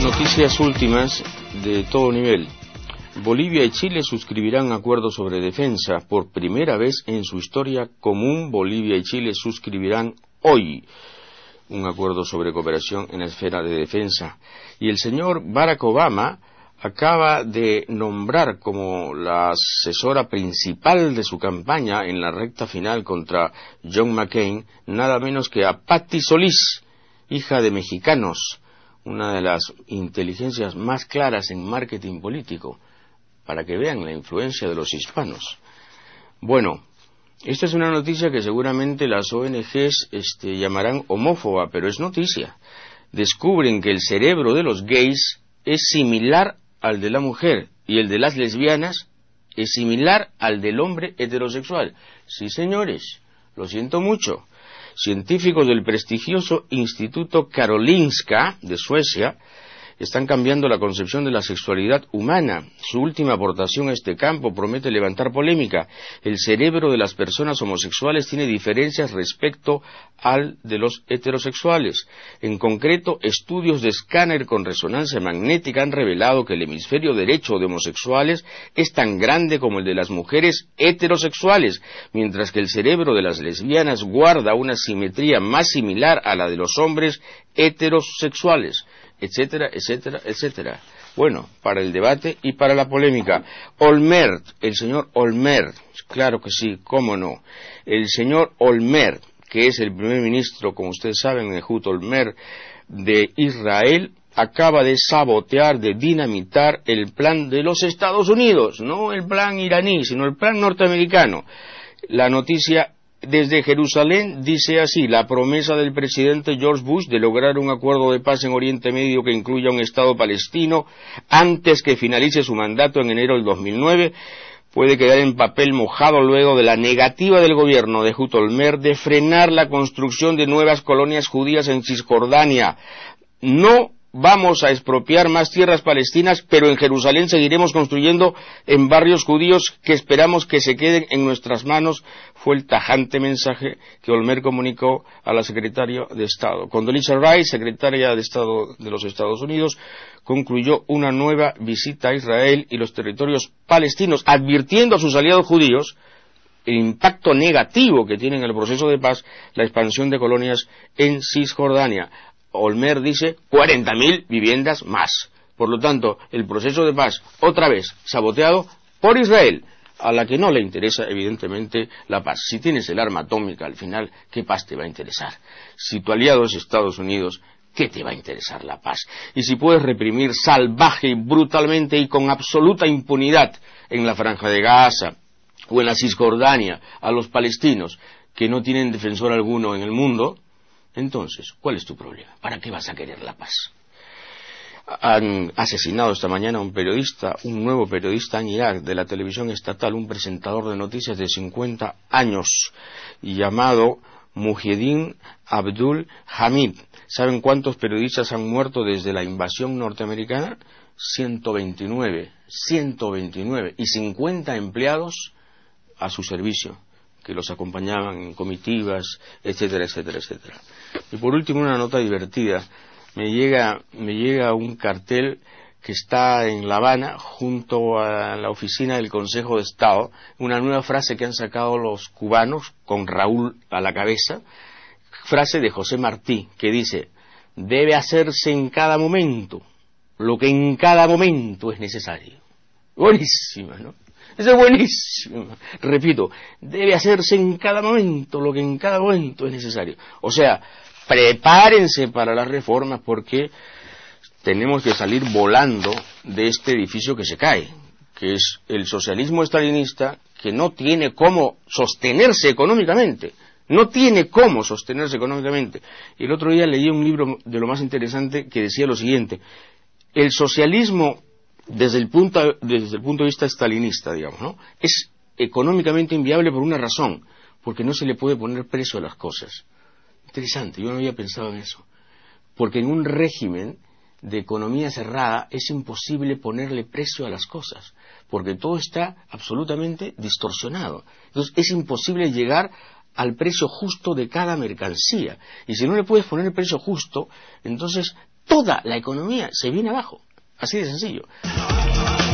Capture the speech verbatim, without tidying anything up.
Noticias últimas de todo nivel. Bolivia y Chile suscribirán acuerdos sobre defensa. Por primera vez en su historia común, Bolivia y Chile suscribirán hoy un acuerdo sobre cooperación en la esfera de defensa. Y el señor Barack Obama acaba de nombrar como la asesora principal de su campaña en la recta final contra John McCain, nada menos que a Patti Solís, hija de mexicanos, una de las inteligencias más claras en marketing político, para que vean la influencia de los hispanos. Bueno, esta es una noticia que seguramente las O N Ges este, llamarán homófoba, pero es noticia. Descubren que el cerebro de los gays es similar al de la mujer y el de las lesbianas es similar al del hombre heterosexual. Sí, señores, lo siento mucho. Científicos del prestigioso Instituto Karolinska de Suecia están cambiando la concepción de la sexualidad humana. Su última aportación a este campo promete levantar polémica. El cerebro de las personas homosexuales tiene diferencias respecto al de los heterosexuales. En concreto, estudios de escáner con resonancia magnética han revelado que el hemisferio derecho de homosexuales es tan grande como el de las mujeres heterosexuales, mientras que el cerebro de las lesbianas guarda una simetría más similar a la de los hombres heterosexuales, etcétera, etcétera, etcétera. Bueno, para el debate y para la polémica. Olmert, el señor Olmert, claro que sí, cómo no. El señor Olmert, que es el primer ministro, como ustedes saben, Ehud Olmert, de Israel, acaba de sabotear, de dinamitar el plan de los Estados Unidos, no el plan iraní, sino el plan norteamericano. La noticia desde Jerusalén dice así: la promesa del presidente George Bush de lograr un acuerdo de paz en Oriente Medio que incluya un Estado palestino antes que finalice su mandato en enero del dos mil nueve puede quedar en papel mojado luego de la negativa del gobierno de Ehud Olmert de frenar la construcción de nuevas colonias judías en Cisjordania. No vamos a expropiar más tierras palestinas, pero en Jerusalén seguiremos construyendo en barrios judíos que esperamos que se queden en nuestras manos, fue el tajante mensaje que Olmert comunicó a la secretaria de Estado. Condoleezza Rice, secretaria de Estado de los Estados Unidos, concluyó una nueva visita a Israel y los territorios palestinos, advirtiendo a sus aliados judíos el impacto negativo que tiene en el proceso de paz la expansión de colonias en Cisjordania. Olmert dice cuarenta mil viviendas más. Por lo tanto, el proceso de paz, otra vez, saboteado por Israel, a la que no le interesa, evidentemente, la paz. Si tienes el arma atómica, al final, ¿qué paz te va a interesar? Si tu aliado es Estados Unidos, ¿qué te va a interesar la paz? Y si puedes reprimir salvaje y brutalmente y con absoluta impunidad en la Franja de Gaza o en la Cisjordania a los palestinos, que no tienen defensor alguno en el mundo, entonces, ¿cuál es tu problema? ¿Para qué vas a querer la paz? Han asesinado esta mañana a un periodista, un nuevo periodista en Irak, de la televisión estatal, un presentador de noticias de cincuenta años, llamado Muhyiddin Abdul Hamid. ¿Saben cuántos periodistas han muerto desde la invasión norteamericana? ciento veintinueve, ciento veintinueve, y cincuenta empleados a su servicio, que los acompañaban en comitivas, etcétera, etcétera, etcétera. Y por último, una nota divertida. Me llega, me llega un cartel que está en La Habana, junto a la oficina del Consejo de Estado, una nueva frase que han sacado los cubanos, con Raúl a la cabeza, frase de José Martí, que dice: debe hacerse en cada momento lo que en cada momento es necesario. Buenísima, ¿no? Eso es buenísimo. Repito, debe hacerse en cada momento lo que en cada momento es necesario. O sea, prepárense para las reformas porque tenemos que salir volando de este edificio que se cae, que es el socialismo estalinista, que no tiene cómo sostenerse económicamente. No tiene cómo sostenerse económicamente. Y el otro día leí un libro de lo más interesante que decía lo siguiente: el socialismo desde el punto desde el punto de vista estalinista, digamos, ¿no?, es económicamente inviable por una razón, porque no se le puede poner precio a las cosas. Interesante, yo no había pensado en eso. Porque en un régimen de economía cerrada es imposible ponerle precio a las cosas, porque todo está absolutamente distorsionado. Entonces es imposible llegar al precio justo de cada mercancía. Y si no le puedes poner el precio justo, entonces toda la economía se viene abajo. Así de sencillo.